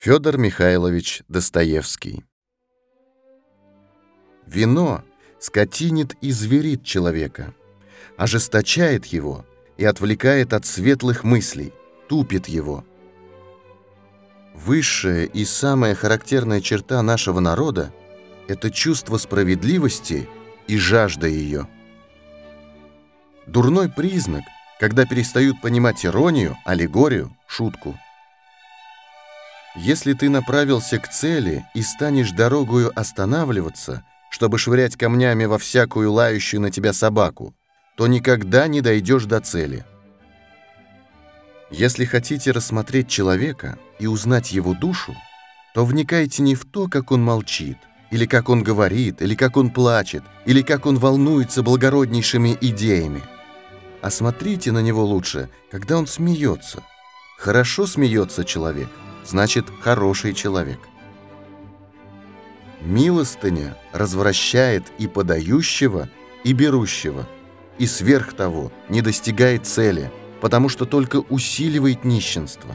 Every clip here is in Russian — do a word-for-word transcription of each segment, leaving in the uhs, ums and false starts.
Федор Михайлович Достоевский. Вино скотинит и зверит человека, ожесточает его и отвлекает от светлых мыслей, тупит его. Высшая и самая характерная черта нашего народа – это чувство справедливости и жажда ее. Дурной признак, когда перестают понимать иронию, аллегорию, шутку. Если ты направился к цели и станешь дорогою останавливаться, чтобы швырять камнями во всякую лающую на тебя собаку, то никогда не дойдешь до цели. Если хотите рассмотреть человека и узнать его душу, то вникайте не в то, как он молчит, или как он говорит, или как он плачет, или как он волнуется благороднейшими идеями, а смотрите на него лучше, когда он смеется. Хорошо смеется человек, значит, хороший человек. Милостыня развращает и подающего, и берущего, и сверх того не достигает цели, потому что только усиливает нищенство.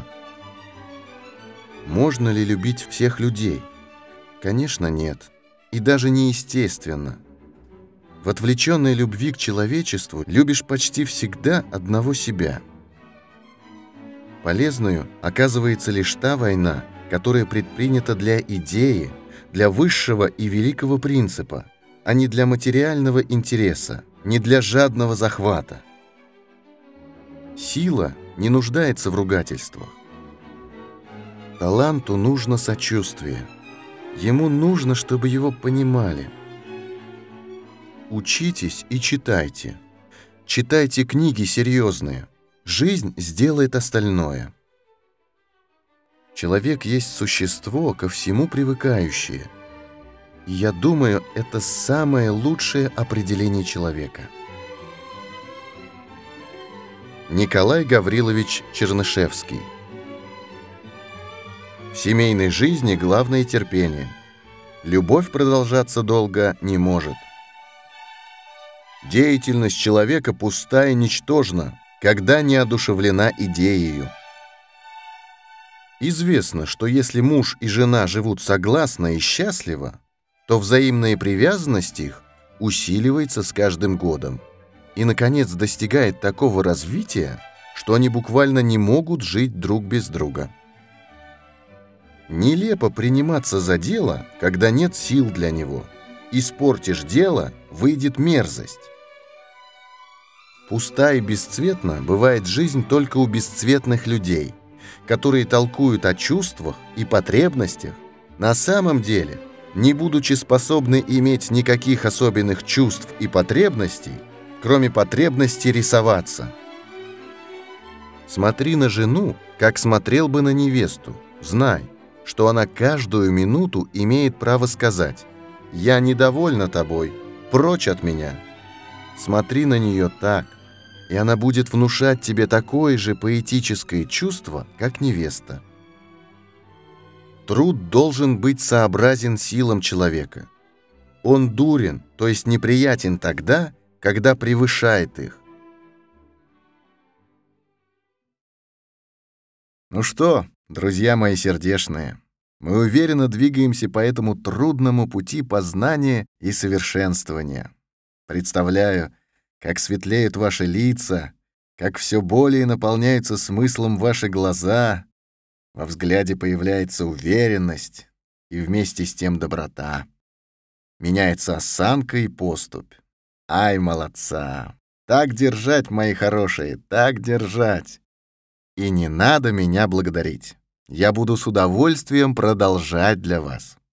Можно ли любить всех людей? Конечно, нет, и даже неестественно. В отвлеченной любви к человечеству любишь почти всегда одного себя. Полезную оказывается лишь та война, которая предпринята для идеи, для высшего и великого принципа, а не для материального интереса, не для жадного захвата. Сила не нуждается в ругательствах. Таланту нужно сочувствие. Ему нужно, чтобы его понимали. Учитесь и читайте. Читайте книги серьезные. Жизнь сделает остальное. Человек есть существо, ко всему привыкающее. И я думаю, это самое лучшее определение человека. Николай Гаврилович Чернышевский. В семейной жизни главное терпение. Любовь продолжаться долго не может. Деятельность человека пуста и ничтожна, когда не одушевлена идеей. Известно, что если муж и жена живут согласно и счастливо, то взаимная привязанность их усиливается с каждым годом и, наконец, достигает такого развития, что они буквально не могут жить друг без друга. Нелепо приниматься за дело, когда нет сил для него. Испортишь дело, выйдет мерзость. Пуста и бесцветна бывает жизнь только у бесцветных людей, которые толкуют о чувствах и потребностях, на самом деле, не будучи способны иметь никаких особенных чувств и потребностей, кроме потребности рисоваться. Смотри на жену, как смотрел бы на невесту, знай, что она каждую минуту имеет право сказать: «Я недовольна тобой, прочь от меня». Смотри на нее так, и она будет внушать тебе такое же поэтическое чувство, как невеста. Труд должен быть сообразен силам человека. Он дурен, то есть неприятен тогда, когда превышает их. Ну что, друзья мои сердечные, мы уверенно двигаемся по этому трудному пути познания и совершенствования. Представляю, как светлеют ваши лица, как все более наполняются смыслом ваши глаза, во взгляде появляется уверенность и вместе с тем доброта. Меняется осанка и поступь. Ай, молодца! Так держать, мои хорошие, так держать! И не надо меня благодарить. Я буду с удовольствием продолжать для вас.